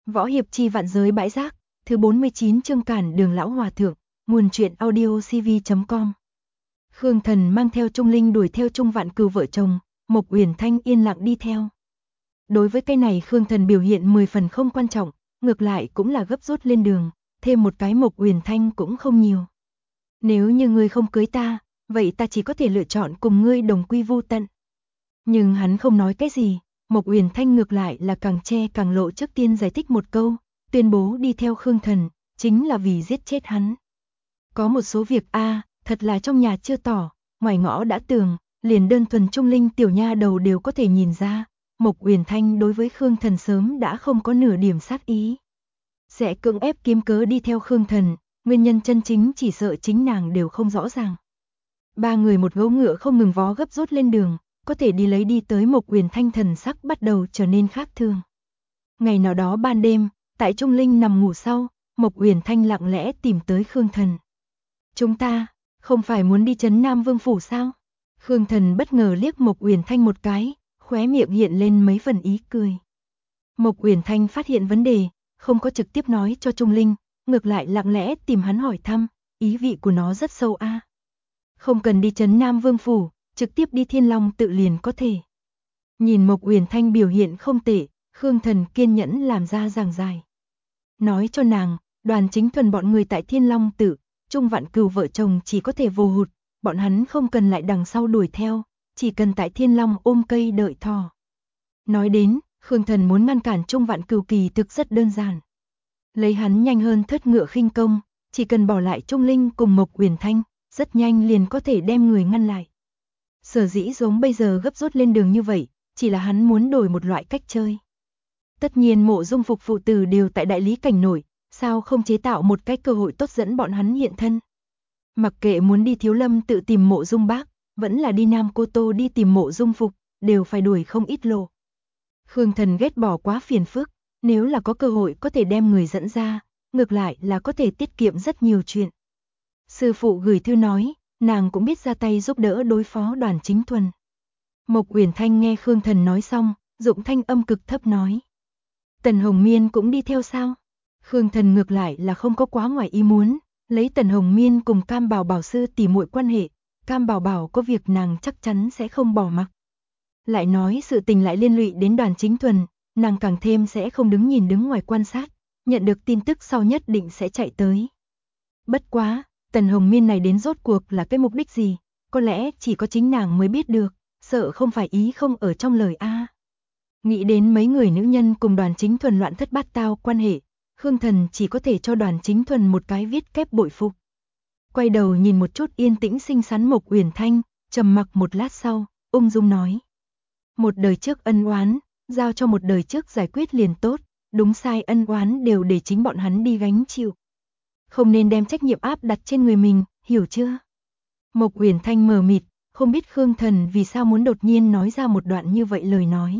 Võ hiệp chi vạn giới bãi rác, thứ 49 chương cản đường lão hòa thượng, nguồn truyện audio cv.com. Khương Thần mang theo Trung Linh đuổi theo Trung Vạn Cừu vợ chồng, Mộc Uyển Thanh yên lặng đi theo. Đối với cái này Khương Thần biểu hiện 10 phần không quan trọng, ngược lại cũng là gấp rút lên đường, thêm một cái Mộc Uyển Thanh cũng không nhiều. Nếu như ngươi không cưới ta, vậy ta chỉ có thể lựa chọn cùng ngươi đồng quy vu tận. Nhưng hắn không nói cái gì, Mộc Uyển Thanh ngược lại là càng che càng lộ, trước tiên giải thích một câu, tuyên bố đi theo Khương Thần, chính là vì giết chết hắn. Có một số việc thật là trong nhà chưa tỏ, ngoài ngõ đã tường, liền đơn thuần Trung Linh tiểu nha đầu đều có thể nhìn ra, Mộc Uyển Thanh đối với Khương Thần sớm đã không có nửa điểm sát ý. Sẽ cưỡng ép kiếm cớ đi theo Khương Thần, nguyên nhân chân chính chỉ sợ chính nàng đều không rõ ràng. Ba người một gấu ngựa không ngừng vó gấp rút lên đường, có thể đi tới Mộc Uyển Thanh thần sắc bắt đầu trở nên khác thường. Ngày nào đó ban đêm, tại Trung Linh nằm ngủ sau, Mộc Uyển Thanh lặng lẽ tìm tới Khương Thần. Chúng ta, không phải muốn đi trấn Nam Vương Phủ sao? Khương Thần bất ngờ liếc Mộc Uyển Thanh một cái, khóe miệng hiện lên mấy phần ý cười. Mộc Uyển Thanh phát hiện vấn đề, không có trực tiếp nói cho Trung Linh, ngược lại lặng lẽ tìm hắn hỏi thăm, ý vị của nó rất sâu Không cần đi trấn Nam Vương Phủ, trực tiếp đi Thiên Long tự liền có thể. Nhìn Mộc Uyển Thanh biểu hiện không tệ, Khương Thần kiên nhẫn làm ra giảng giải. Nói cho nàng, Đoàn Chính Thuần bọn người tại Thiên Long tự, Trung Vạn Cừu vợ chồng chỉ có thể vồ hụt, bọn hắn không cần lại đằng sau đuổi theo, chỉ cần tại Thiên Long ôm cây đợi thỏ. Nói đến, Khương Thần muốn ngăn cản Trung Vạn Cừu kỳ thực rất đơn giản. Lấy hắn nhanh hơn thất ngựa khinh công, chỉ cần bỏ lại Trung Linh cùng Mộc Uyển Thanh, rất nhanh liền có thể đem người ngăn lại. Sở dĩ giống bây giờ gấp rút lên đường như vậy, chỉ là hắn muốn đổi một loại cách chơi. Tất nhiên Mộ Dung Phục phụ tử đều tại đại lý cảnh nổi, sao không chế tạo một cái cơ hội tốt dẫn bọn hắn hiện thân. Mặc kệ muốn đi Thiếu Lâm tự tìm Mộ Dung Bác, vẫn là đi Nam Cô Tô đi tìm Mộ Dung Phục, đều phải đuổi không ít lộ. Khương Thần ghét bỏ quá phiền phức, nếu là có cơ hội có thể đem người dẫn ra, ngược lại là có thể tiết kiệm rất nhiều chuyện. Sư phụ gửi thư nói, nàng cũng biết ra tay giúp đỡ đối phó Đoàn Chính Thuần. Mộc Uyển Thanh nghe Khương Thần nói xong, dụng thanh âm cực thấp nói. Tần Hồng Miên cũng đi theo sao? Khương Thần ngược lại là không có quá ngoài ý muốn, lấy Tần Hồng Miên cùng Cam Bảo Bảo sư tỉ muội quan hệ, Cam Bảo Bảo có việc nàng chắc chắn sẽ không bỏ mặc. Lại nói sự tình lại liên lụy đến Đoàn Chính Thuần, nàng càng thêm sẽ không đứng ngoài quan sát, nhận được tin tức sau nhất định sẽ chạy tới. Bất quá, Tần Hồng Miên này đến rốt cuộc là cái mục đích gì, có lẽ chỉ có chính nàng mới biết được, sợ không phải ý không ở trong lời Nghĩ đến mấy người nữ nhân cùng Đoàn Chính Thuần loạn thất bát tao quan hệ, Khương Thần chỉ có thể cho Đoàn Chính Thuần một cái viết kép bội phục. Quay đầu nhìn một chút yên tĩnh xinh xắn Mộc Uyển Thanh, trầm mặc một lát sau, ung dung nói. Một đời trước ân oán, giao cho một đời trước giải quyết liền tốt, đúng sai ân oán đều để chính bọn hắn đi gánh chịu. Không nên đem trách nhiệm áp đặt trên người mình, hiểu chưa? Mộc Uyển Thanh mờ mịt, không biết Khương Thần vì sao muốn đột nhiên nói ra một đoạn như vậy lời nói.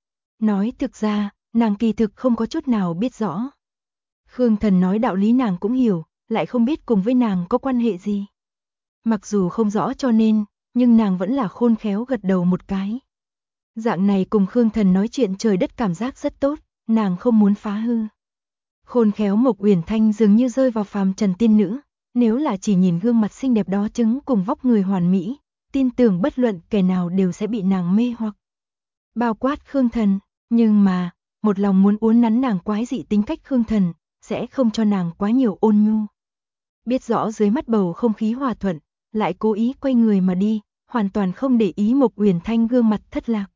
Nói thực ra, nàng kỳ thực không có chút nào biết rõ. Khương Thần nói đạo lý nàng cũng hiểu, lại không biết cùng với nàng có quan hệ gì. Mặc dù không rõ cho nên, nhưng nàng vẫn là khôn khéo gật đầu một cái. Dạng này cùng Khương Thần nói chuyện trời đất cảm giác rất tốt, nàng không muốn phá hư. Khôn khéo Mộc Uyển Thanh dường như rơi vào phàm trần tiên nữ, nếu là chỉ nhìn gương mặt xinh đẹp đó chứng cùng vóc người hoàn mỹ, tin tưởng bất luận kẻ nào đều sẽ bị nàng mê hoặc. Bao quát Khương Thần, nhưng mà, một lòng muốn uốn nắn nàng quái dị tính cách Khương Thần, sẽ không cho nàng quá nhiều ôn nhu. Biết rõ dưới mắt bầu không khí hòa thuận, lại cố ý quay người mà đi, hoàn toàn không để ý Mộc Uyển Thanh gương mặt thất lạc.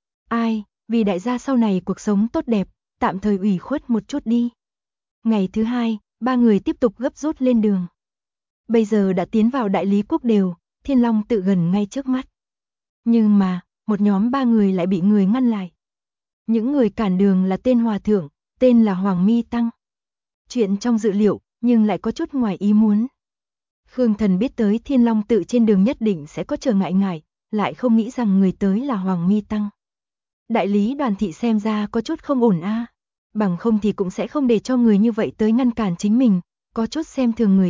Ai, vì đại gia sau này cuộc sống tốt đẹp, tạm thời ủy khuất một chút đi. Ngày thứ hai, ba người tiếp tục gấp rút lên đường. Bây giờ đã tiến vào Đại Lý Quốc đều, Thiên Long tự gần ngay trước mắt. Nhưng mà, một nhóm ba người lại bị người ngăn lại. Những người cản đường là tên hòa thượng, tên là Hoàng Mi Tăng. Chuyện trong dự liệu, nhưng lại có chút ngoài ý muốn. Khương Thần biết tới Thiên Long tự trên đường nhất định sẽ có trở ngại, lại không nghĩ rằng người tới là Hoàng Mi Tăng. Đại lý Đoàn thị xem ra có chút không ổn bằng không thì cũng sẽ không để cho người như vậy tới ngăn cản chính mình, có chút xem thường người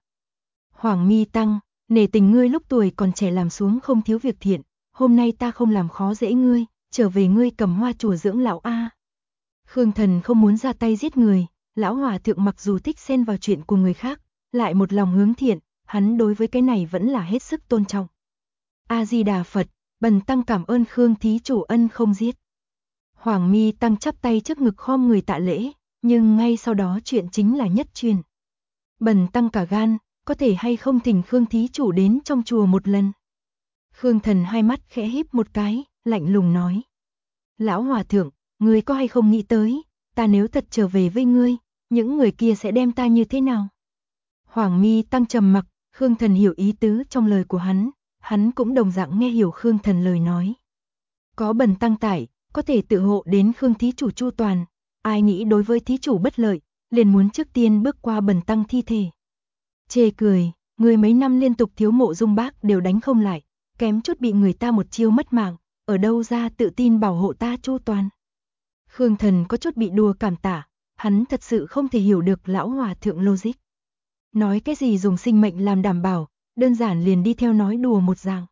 Hoàng Mi Tăng, nể tình ngươi lúc tuổi còn trẻ làm xuống không thiếu việc thiện, hôm nay ta không làm khó dễ ngươi, trở về ngươi Cầm Hoa chùa dưỡng lão Khương Thần không muốn ra tay giết người, lão hòa thượng mặc dù thích xen vào chuyện của người khác, lại một lòng hướng thiện, hắn đối với cái này vẫn là hết sức tôn trọng. A-di-đà Phật, bần tăng cảm ơn Khương thí chủ ân không giết. Hoàng Mi tăng chắp tay trước ngực khom người tạ lễ, nhưng ngay sau đó chuyện chính là nhất truyền. Bần tăng cả gan, có thể hay không thỉnh Khương thí chủ đến trong chùa một lần. Khương Thần hai mắt khẽ híp một cái, lạnh lùng nói. Lão hòa thượng, ngươi có hay không nghĩ tới, ta nếu thật trở về với ngươi, những người kia sẽ đem ta như thế nào? Hoàng Mi tăng trầm mặc, Khương Thần hiểu ý tứ trong lời của hắn cũng đồng dạng nghe hiểu Khương Thần lời nói. Có bần tăng tại, có thể tự hộ đến Khương thí chủ chu toàn, ai nghĩ đối với thí chủ bất lợi, liền muốn trước tiên bước qua bần tăng thi thể. Chê cười, ngươi mấy năm liên tục thiếu Mộ Dung Bác đều đánh không lại, kém chút bị người ta một chiêu mất mạng, ở đâu ra tự tin bảo hộ ta chu toàn. Khương Thần có chút bị đùa cảm tả, hắn thật sự không thể hiểu được lão hòa thượng logic. Nói cái gì dùng sinh mệnh làm đảm bảo, đơn giản liền đi theo nói đùa một dạng.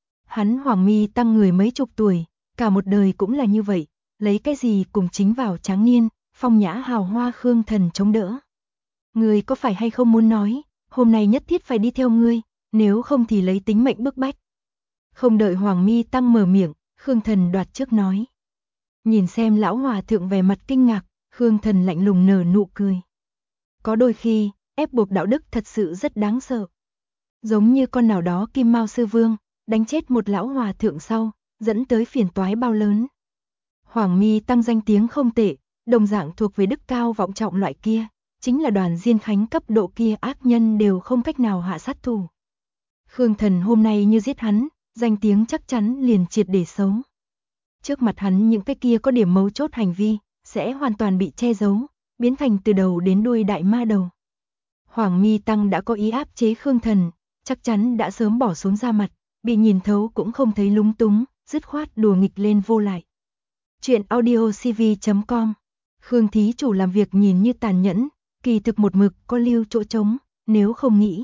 Hắn Hoàng Mi tăng người mấy chục tuổi, cả một đời cũng là như vậy, lấy cái gì cùng chính vào tráng niên, phong nhã hào hoa Khương Thần chống đỡ. Ngươi có phải hay không muốn nói, hôm nay nhất thiết phải đi theo ngươi, nếu không thì lấy tính mệnh bức bách. Không đợi Hoàng Mi tăng mở miệng, Khương Thần đoạt trước nói. Nhìn xem lão hòa thượng vẻ mặt kinh ngạc, Khương Thần lạnh lùng nở nụ cười. Có đôi khi, ép buộc đạo đức thật sự rất đáng sợ. Giống như con nào đó Kim Mao sư vương, đánh chết một lão hòa thượng sau, dẫn tới phiền toái bao lớn. Hoàng Mi tăng danh tiếng không tệ, đồng dạng thuộc về đức cao vọng trọng loại kia, chính là Đoàn Diên Khánh cấp độ kia ác nhân đều không cách nào hạ sát thủ. Khương Thần hôm nay như giết hắn, danh tiếng chắc chắn liền triệt để xấu. Trước mặt hắn những cái kia có điểm mấu chốt hành vi, sẽ hoàn toàn bị che giấu, biến thành từ đầu đến đuôi đại ma đầu. Hoàng Mi tăng đã có ý áp chế Khương Thần, chắc chắn đã sớm bỏ xuống ra mặt, bị nhìn thấu cũng không thấy lúng túng, dứt khoát đùa nghịch lên vô lại. Chuyện audio cv.com. Khương thí chủ làm việc nhìn như tàn nhẫn, kỳ thực một mực có lưu chỗ trống, nếu không nghĩ.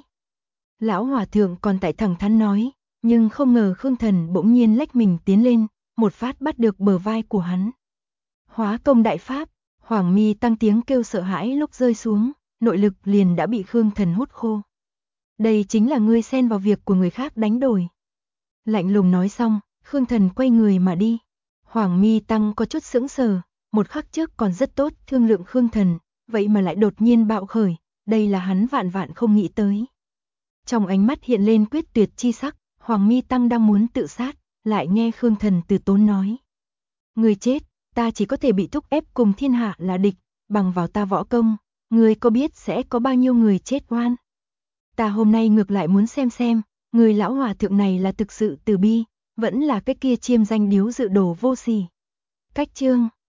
Lão hòa thượng còn tại thẳng thắn nói, nhưng không ngờ Khương Thần bỗng nhiên lách mình tiến lên, một phát bắt được bờ vai của hắn. Hóa công đại pháp, Hoàng Mi tăng tiếng kêu sợ hãi lúc rơi xuống, nội lực liền đã bị Khương Thần hút khô. Đây chính là ngươi xen vào việc của người khác đánh đổi. Lạnh lùng nói xong, Khương Thần quay người mà đi. Hoàng Mi tăng có chút sững sờ, một khắc trước còn rất tốt thương lượng Khương Thần, vậy mà lại đột nhiên bạo khởi, đây là hắn vạn vạn không nghĩ tới. Trong ánh mắt hiện lên quyết tuyệt chi sắc, Hoàng Mi tăng đang muốn tự sát, lại nghe Khương Thần từ tốn nói. Người chết, ta chỉ có thể bị thúc ép cùng thiên hạ là địch, bằng vào ta võ công, người có biết sẽ có bao nhiêu người chết oan? Ta hôm nay ngược lại muốn xem, người lão hòa thượng này là thực sự từ bi, vẫn là cái kia chiêm danh điếu dự đồ vô sỉ. Cách chương